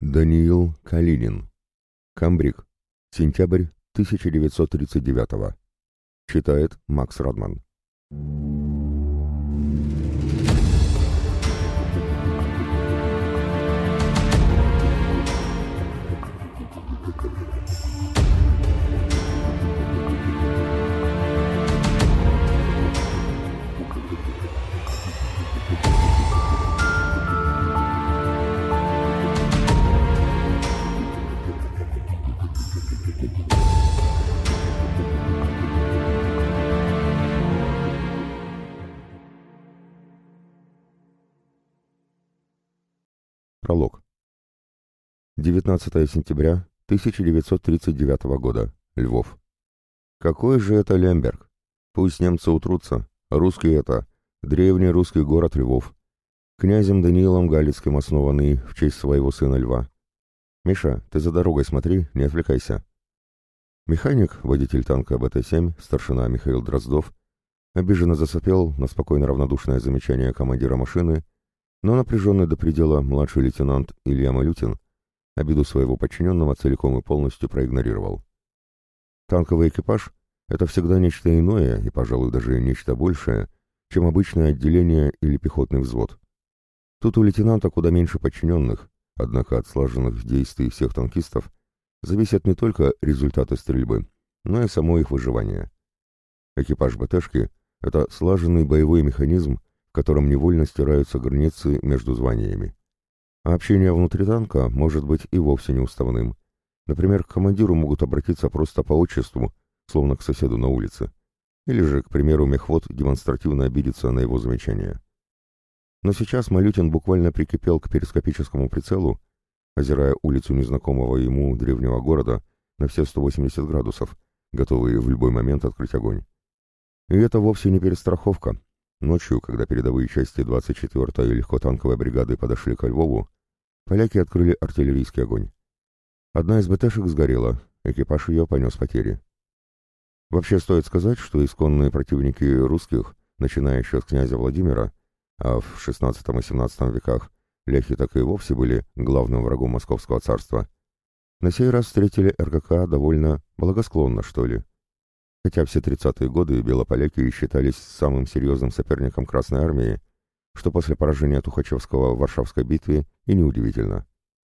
Даниил Калинин. Камбрик. Сентябрь 1939. Читает Макс Радман. Пролог. 19 сентября 1939 года. Львов. Какой же это Лемберг? Пусть немцы утрутся. Русский это. Древний русский город Львов. Князем Даниилом Галицким основанный в честь своего сына Льва. Миша, ты за дорогой смотри, не отвлекайся. Механик, водитель танка БТ-7, старшина Михаил Дроздов, обиженно засопел на спокойно равнодушное замечание командира машины, но напряженный до предела младший лейтенант Илья Малютин обиду своего подчиненного целиком и полностью проигнорировал. Танковый экипаж — это всегда нечто иное и, пожалуй, даже нечто большее, чем обычное отделение или пехотный взвод. Тут у лейтенанта куда меньше подчиненных, однако от слаженных действий всех танкистов зависят не только результаты стрельбы, но и само их выживание. Экипаж БТшки — это слаженный боевой механизм, в котором невольно стираются границы между званиями. А общение внутри танка может быть и вовсе неуставным. Например, к командиру могут обратиться просто по отчеству, словно к соседу на улице. Или же, к примеру, мехвод демонстративно обидится на его замечание. Но сейчас Малютин буквально прикипел к перископическому прицелу, озирая улицу незнакомого ему древнего города на все 180 градусов, готовый в любой момент открыть огонь. И это вовсе не перестраховка. Ночью, когда передовые части 24-й легкотанковой бригады подошли ко Львову, поляки открыли артиллерийский огонь. Одна из БТшек сгорела, экипаж ее понес потери. Вообще стоит сказать, что исконные противники русских, начиная еще с князя Владимира, а в XVI и XVII веках ляхи так и вовсе были главным врагом Московского царства, на сей раз встретили РККА довольно благосклонно, что ли. Хотя все 30-е годы белополяки считались самым серьезным соперником Красной Армии, что после поражения Тухачевского в Варшавской битве и неудивительно.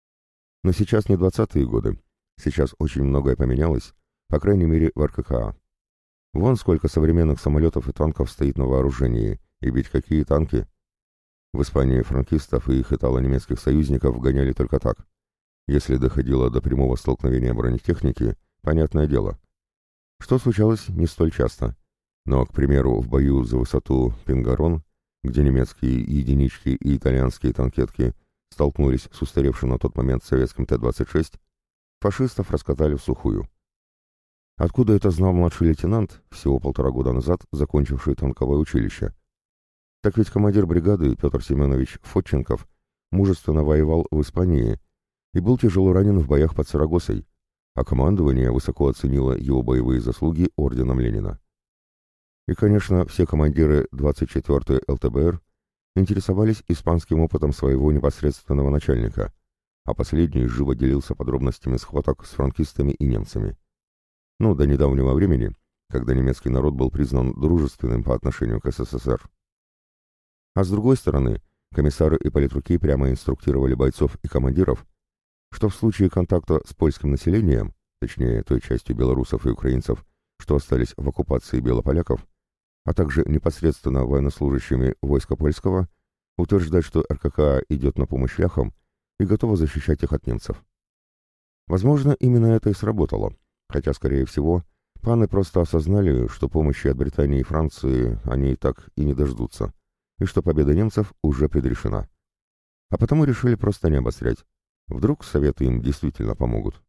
Но сейчас не 20-е годы, сейчас очень многое поменялось, по крайней мере в РККА. Вон сколько современных самолетов и танков стоит на вооружении, и ведь какие танки! В Испании франкистов и их итало-немецких союзников гоняли только так. Если доходило до прямого столкновения бронетехники, понятное дело. Что случалось не столь часто. Но, к примеру, в бою за высоту Пингарон, где немецкие единички и итальянские танкетки столкнулись с устаревшим на тот момент советским Т-26, фашистов раскатали в сухую. Откуда это знал младший лейтенант, всего 1,5 года назад закончивший танковое училище? Так ведь командир бригады Петр Семенович Фотченков мужественно воевал в Испании и был тяжело ранен в боях под Сарагосой, а командование высоко оценило его боевые заслуги орденом Ленина. И, конечно, все командиры 24-й ЛТБР интересовались испанским опытом своего непосредственного начальника, а последний живо делился подробностями схваток с франкистами и немцами. Ну, до недавнего времени, когда немецкий народ был признан дружественным по отношению к СССР. А с другой стороны, комиссары и политруки прямо инструктировали бойцов и командиров, что в случае контакта с польским населением, точнее той частью белорусов и украинцев, что остались в оккупации белополяков, а также непосредственно военнослужащими войска польского, утверждать, что РККА идет на помощь ляхам и готова защищать их от немцев. Возможно, именно это и сработало, хотя, скорее всего, паны просто осознали, что помощи от Британии и Франции они и так и не дождутся, и что победа немцев уже предрешена. А потому решили просто не обострять. Вдруг советы им действительно помогут.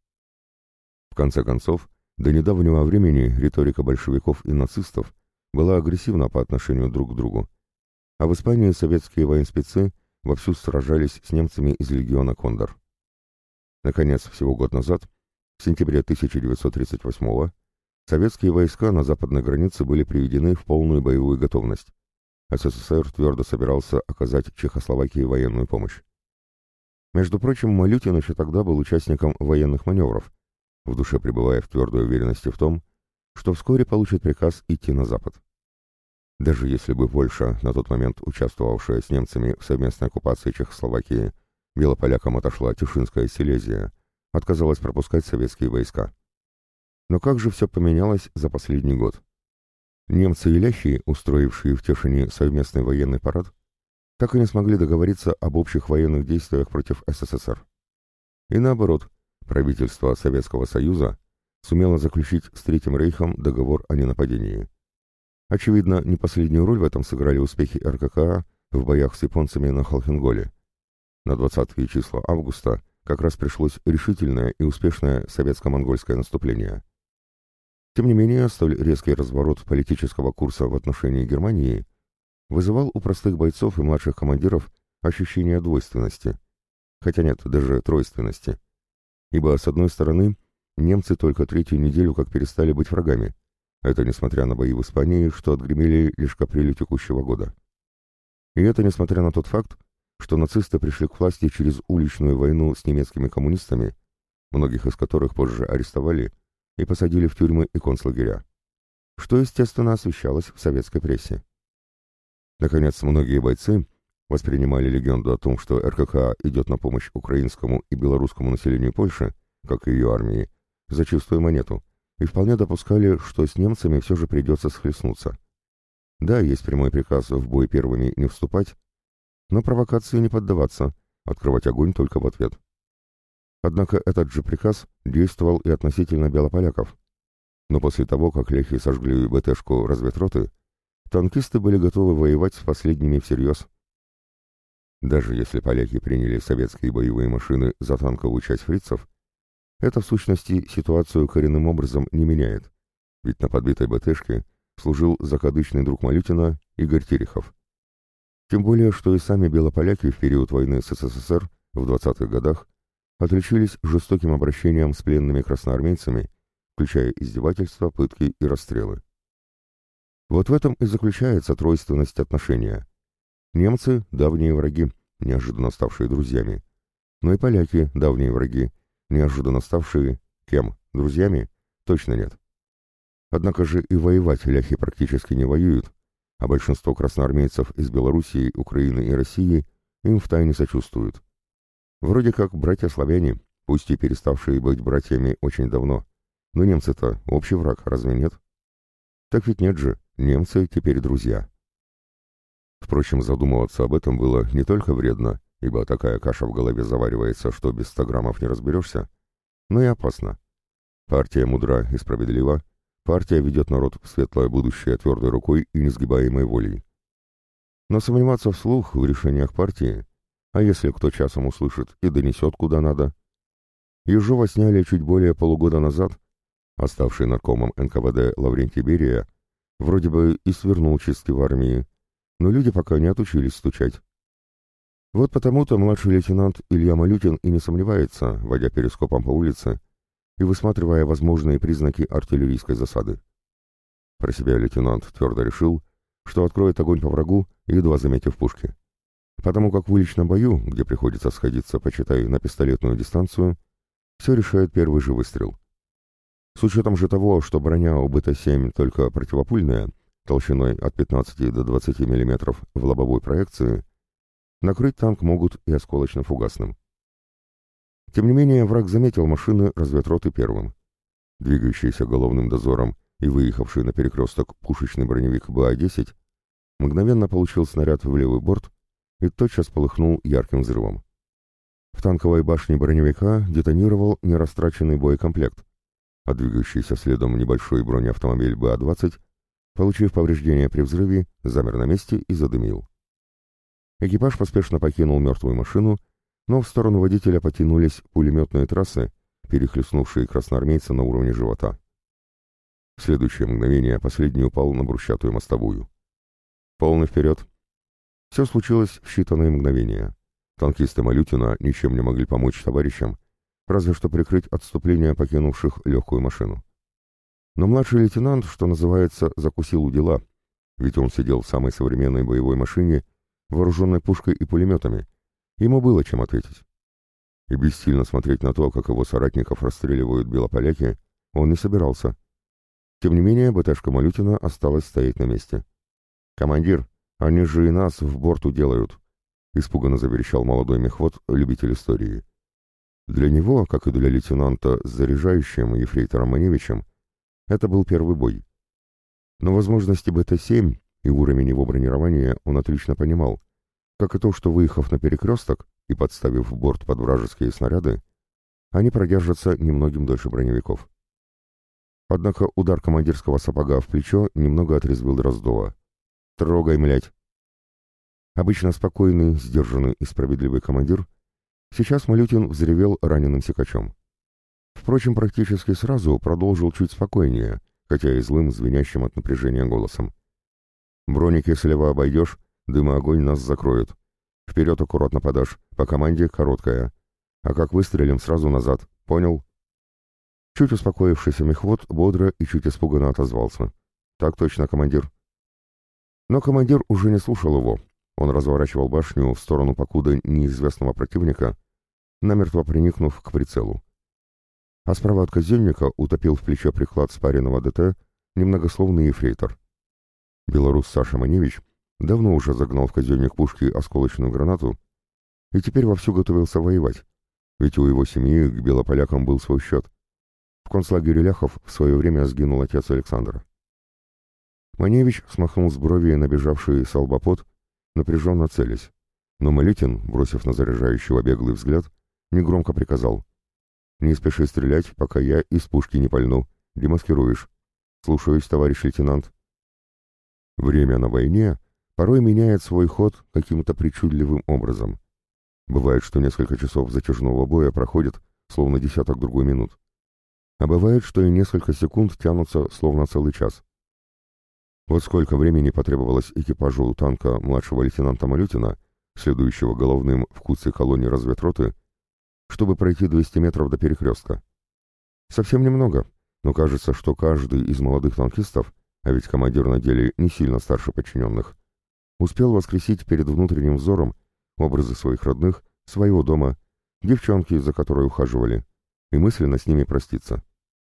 В конце концов, до недавнего времени риторика большевиков и нацистов была агрессивна по отношению друг к другу, а в Испании советские военспецы вовсю сражались с немцами из легиона «Кондор». Наконец, всего год назад, в сентябре 1938-го, советские войска на западной границе были приведены в полную боевую готовность. СССР твердо собирался оказать Чехословакии военную помощь. Между прочим, Малютин еще тогда был участником военных маневров, в душе пребывая в твердой уверенности в том, что вскоре получит приказ идти на запад. Даже если бы Польша, на тот момент участвовавшая с немцами в совместной оккупации Чехословакии, белополякам отошла Тишинская Силезия, отказалась пропускать советские войска. Но как же все поменялось за последний год? Немцы и ляхи, устроившие в Тешине совместный военный парад, так и не смогли договориться об общих военных действиях против СССР. И наоборот, правительство Советского Союза сумело заключить с Третьим Рейхом договор о ненападении. Очевидно, не последнюю роль в этом сыграли успехи РККА в боях с японцами на Халхинголе. На 20-е числа августа как раз пришлось решительное и успешное советско-монгольское наступление. Тем не менее, столь резкий разворот политического курса в отношении Германии вызывал у простых бойцов и младших командиров ощущение двойственности, хотя нет, даже тройственности. Ибо, с одной стороны, немцы только третью неделю как перестали быть врагами, это несмотря на бои в Испании, что отгремели лишь к апрелю текущего года. И это несмотря на тот факт, что нацисты пришли к власти через уличную войну с немецкими коммунистами, многих из которых позже арестовали и посадили в тюрьмы и концлагеря, что, естественно, освещалось в советской прессе. Наконец, многие бойцы воспринимали легенду о том, что РККА идет на помощь украинскому и белорусскому населению Польши, как и ее армии, за чистую монету, и вполне допускали, что с немцами все же придется схлестнуться. Да, есть прямой приказ в бой первыми не вступать, но провокации не поддаваться, открывать огонь только в ответ. Однако этот же приказ действовал и относительно белополяков. Но после того, как ляхи сожгли БТшку разведроты, танкисты были готовы воевать с последними всерьез. Даже если поляки приняли советские боевые машины за танковую часть фрицев, это в сущности ситуацию коренным образом не меняет, ведь на подбитой БТшке служил закадычный друг Малютина Игорь Терехов. Тем более, что и сами белополяки в период войны с СССР в 20-х годах отличились жестоким обращением с пленными красноармейцами, включая издевательства, пытки и расстрелы. Вот в этом и заключается тройственность отношения. Немцы – давние враги, неожиданно ставшие друзьями, но и поляки – давние враги, неожиданно ставшие кем? Друзьями? Точно нет. Однако же и воевать ляхи практически не воюют, а большинство красноармейцев из Белоруссии, Украины и России им втайне сочувствуют. Вроде как братья-славяне, пусть и переставшие быть братьями очень давно, но немцы-то общий враг, разве нет? Так ведь нет же, немцы теперь друзья. Впрочем, задумываться об этом было не только вредно, ибо такая каша в голове заваривается, что без 100 граммов не разберешься, но и опасно. Партия мудра и справедлива, партия ведет народ в светлое будущее твердой рукой и несгибаемой волей. Но сомневаться вслух в решениях партии, а если кто часом услышит и донесет куда надо. Ежова сняли чуть более полугода назад, а ставший наркомом НКВД Лаврентий Берия вроде бы и свернул чистки в армии, но люди пока не отучились стучать. Вот потому-то младший лейтенант Илья Малютин и не сомневается, водя перископом по улице и высматривая возможные признаки артиллерийской засады. Про себя лейтенант твердо решил, что откроет огонь по врагу, едва заметив пушки. Потому как в уличном бою, где приходится сходиться, почитай, на пистолетную дистанцию, все решает первый же выстрел. С учетом же того, что броня у БТ-7 только противопульная, толщиной от 15 до 20 мм в лобовой проекции, накрыть танк могут и осколочно-фугасным. Тем не менее, враг заметил машины разведроты первым. Двигающийся головным дозором и выехавший на перекресток пушечный броневик БА-10 мгновенно получил снаряд в левый борт и тотчас полыхнул ярким взрывом. В танковой башне броневика детонировал нерастраченный боекомплект, а двигающийся следом небольшой бронеавтомобиль БА-20, получив повреждения при взрыве, замер на месте и задымил. Экипаж поспешно покинул мертвую машину, но в сторону водителя потянулись пулеметные трассы, перехлестнувшие красноармейца на уровне живота. В следующее мгновение последний упал на брусчатую мостовую. Полный вперед! Все случилось в считанные мгновения. Танкисты Малютина ничем не могли помочь товарищам, разве что прикрыть отступление покинувших легкую машину. Но младший лейтенант, что называется, закусил у дела, ведь он сидел в самой современной боевой машине, вооруженной пушкой и пулеметами. Ему было чем ответить. и бессильно смотреть на то, как его соратников расстреливают белополяки, он не собирался. Тем не менее, БТшка Малютина осталась стоять на месте. «Командир, они же и нас в борту делают», — испуганно заверещал молодой мехвод, любитель истории. Для него, как и для лейтенанта с заряжающим ефрейтором Маневичем, это был первый бой. Но возможности БТ-7 и уровень его бронирования он отлично понимал, как и то, что, выехав на перекресток и подставив борт под вражеские снаряды, они продержатся немногим дольше броневиков. Однако удар командирского сапога в плечо немного отрезвил Дроздова. «Трогай, млять!» Обычно спокойный, сдержанный и справедливый командир, сейчас Малютин взревел раненым секачом. Впрочем, практически сразу продолжил чуть спокойнее, хотя и злым, звенящим от напряжения голосом. «Броники слева обойдешь, дым и огонь нас закроют. Вперед аккуратно подашь, по команде короткая. А как выстрелим, сразу назад. Понял?» Чуть успокоившийся мехвод бодро и чуть испуганно отозвался. «Так точно, командир». Но командир уже не слушал его. Он разворачивал башню в сторону покуда неизвестного противника, намертво приникнув к прицелу. А справа от казенника утопил в плечо приклад спаренного ДТ немногословный ефрейтор. Белорус Саша Маневич давно уже загнал в казенник пушки осколочную гранату и теперь вовсю готовился воевать, ведь у его семьи к белополякам был свой счет. В концлагере Ляхов в свое время сгинул отец Александра. Маневич смахнул с брови набежавший с лба пот, напряженно целясь, но Малютин, бросив на заряжающего беглый взгляд, негромко приказал: «Не спеши стрелять, пока я из пушки не пальну. Демаскируешь. Слушаюсь, товарищ лейтенант». Время на войне порой меняет свой ход каким-то причудливым образом. Бывает, что несколько часов затяжного боя проходит, словно десяток другой минут. А бывает, что и несколько секунд тянутся, словно целый час. Вот сколько времени потребовалось экипажу танка младшего лейтенанта Малютина, следующего головным в куце колонии разведроты, чтобы пройти 200 метров до перекрестка. Совсем немного, но кажется, что каждый из молодых танкистов, а ведь командир на деле не сильно старше подчиненных, успел воскресить перед внутренним взором образы своих родных, своего дома, девчонки, за которой ухаживали, и мысленно с ними проститься.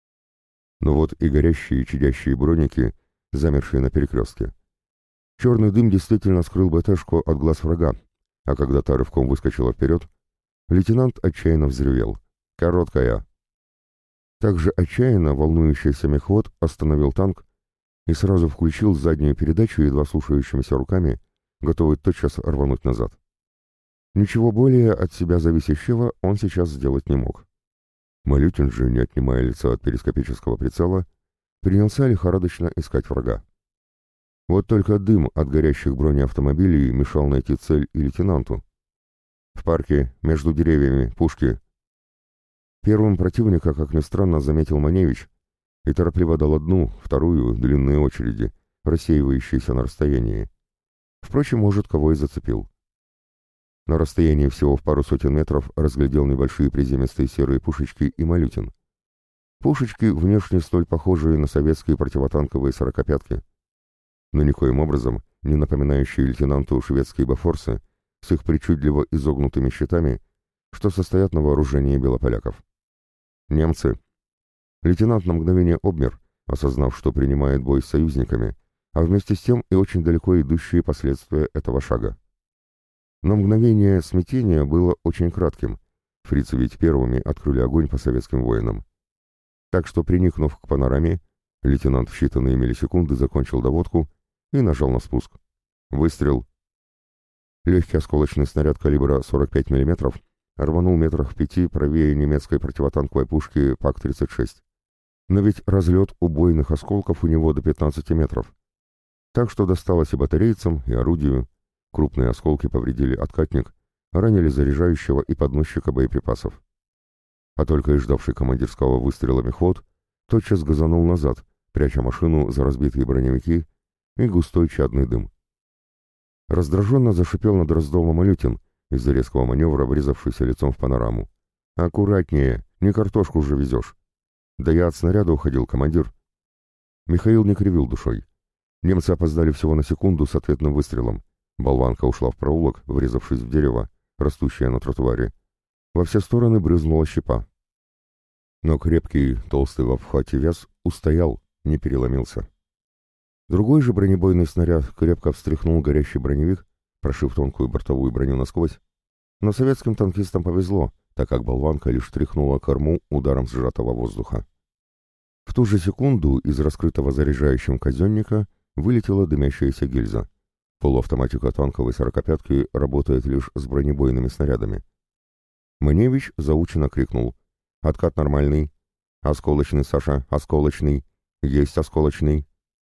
Но вот и горящие, чадящие броники, замершие на перекрестке. Черный дым действительно скрыл БТшку от глаз врага, а когда та рывком выскочила вперед, лейтенант отчаянно взревел. «Короткая!» Также отчаянно волнующийся мехвод остановил танк и сразу включил заднюю передачу едва слушающимися руками, готовый тотчас рвануть назад. Ничего более от себя зависящего он сейчас сделать не мог. Малютин же, не отнимая лица от перископического прицела, принялся лихорадочно искать врага. Вот только дым от горящих бронеавтомобилей мешал найти цель и лейтенанту. «В парке, между деревьями, пушки». Первым противника, как ни странно, заметил Маневич и торопливо дал одну, вторую, длинные очереди, рассеивающиеся на расстоянии. Впрочем, может, кого и зацепил. На расстоянии всего в пару сотен метров разглядел небольшие приземистые серые пушечки и Малютин. Пушечки, внешне столь похожие на советские противотанковые сорокопятки, но никоим образом не напоминающие лейтенанту шведские бафорсы с их причудливо изогнутыми щитами, что состоят на вооружении белополяков. Немцы. Лейтенант на мгновение обмер, осознав, что принимает бой с союзниками, а вместе с тем и очень далеко идущие последствия этого шага. Но мгновение смятения было очень кратким, фрицы ведь первыми открыли огонь по советским воинам. Так что, приникнув к панораме, лейтенант в считанные миллисекунды закончил доводку и нажал на спуск. Выстрел. Легкий осколочный снаряд калибра 45 мм рванул метрах в 5 правее немецкой противотанковой пушки ПАК-36. Но ведь разлет убойных осколков у него до 15 метров. Так что досталось и батарейцам, и орудию. Крупные осколки повредили откатник, ранили заряжающего и подносчика боеприпасов. А только и ждавший командирского выстрела мехвод тотчас газанул назад, пряча машину за разбитые броневики и густой чадный дым. Раздраженно зашипел над Дроздовым Малютин, из-за резкого маневра врезавшийся лицом в панораму. «Аккуратнее, не картошку же везешь!» «Да я от снаряда уходил, командир!» Михаил не кривил душой. Немцы опоздали всего на секунду с ответным выстрелом. Болванка ушла в проулок, врезавшись в дерево, растущее на тротуаре, Во все стороны брызнула щепа. Но крепкий, толстый в обхвате вяз устоял, не переломился. Другой же бронебойный снаряд крепко встряхнул горящий броневик, прошив тонкую бортовую броню насквозь. Но советским танкистам повезло, так как болванка лишь тряхнула корму ударом сжатого воздуха. В ту же секунду из раскрытого заряжающим казенника вылетела дымящаяся гильза. Полуавтоматика танковой сорокопятки работает лишь с бронебойными снарядами. Маневич заученно крикнул: «Откат нормальный! Осколочный, Саша, осколочный! Есть осколочный!»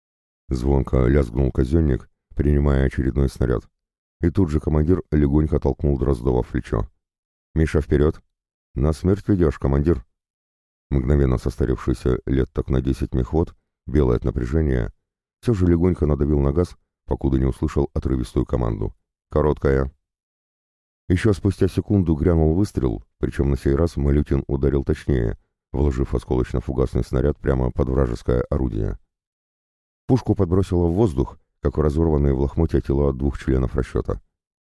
Звонко лязгнул казенник, принимая очередной снаряд. И тут же командир легонько толкнул Дроздова в плечо. «Миша, вперед! На смерть ведешь, командир!» Мгновенно состарившийся лет так на 10 мехвод, белый от напряжения, все же легонько надавил на газ, покуда не услышал отрывистую команду. «Короткая!» Еще спустя секунду грянул выстрел, причем на сей раз Малютин ударил точнее, вложив осколочно-фугасный снаряд прямо под вражеское орудие. Пушку подбросило в воздух, как в разорванные в лохмотья тела двух членов расчета.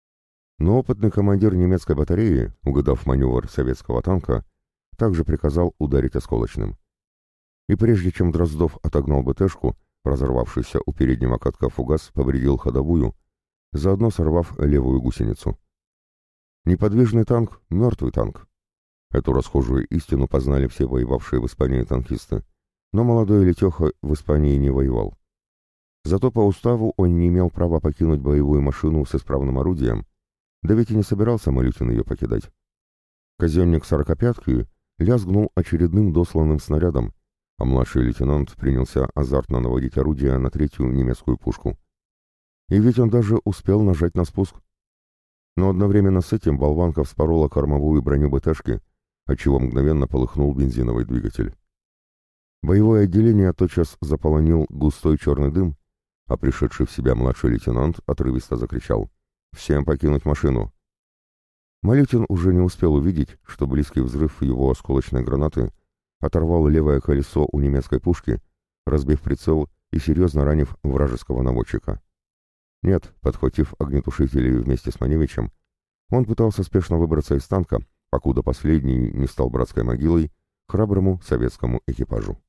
Но опытный командир немецкой батареи, угадав маневр советского танка, также приказал ударить осколочным. И прежде чем Дроздов отогнал БТшку, разорвавшийся у переднего катка фугас повредил ходовую, заодно сорвав левую гусеницу. Неподвижный танк — мертвый танк. Эту расхожую истину познали все воевавшие в Испании танкисты, но молодой Летеха в Испании не воевал. Зато по уставу он не имел права покинуть боевую машину с исправным орудием, да ведь и не собирался Малютин ее покидать. Казенник сорокопятки лязгнул очередным досланным снарядом, а младший лейтенант принялся азартно наводить орудие на третью немецкую пушку. И ведь он даже успел нажать на спуск. Но одновременно с этим болванка вспорола кормовую броню БТшки, отчего мгновенно полыхнул бензиновый двигатель. Боевое отделение тотчас заполонил густой черный дым, а пришедший в себя младший лейтенант отрывисто закричал: «Всем покинуть машину!». Малютин уже не успел увидеть, что близкий взрыв его осколочной гранаты оторвал левое колесо у немецкой пушки, разбив прицел и серьезно ранив вражеского наводчика. Нет, подхватив огнетушители вместе с Маневичем, он пытался спешно выбраться из танка, покуда последний не стал братской могилой храброму советскому экипажу.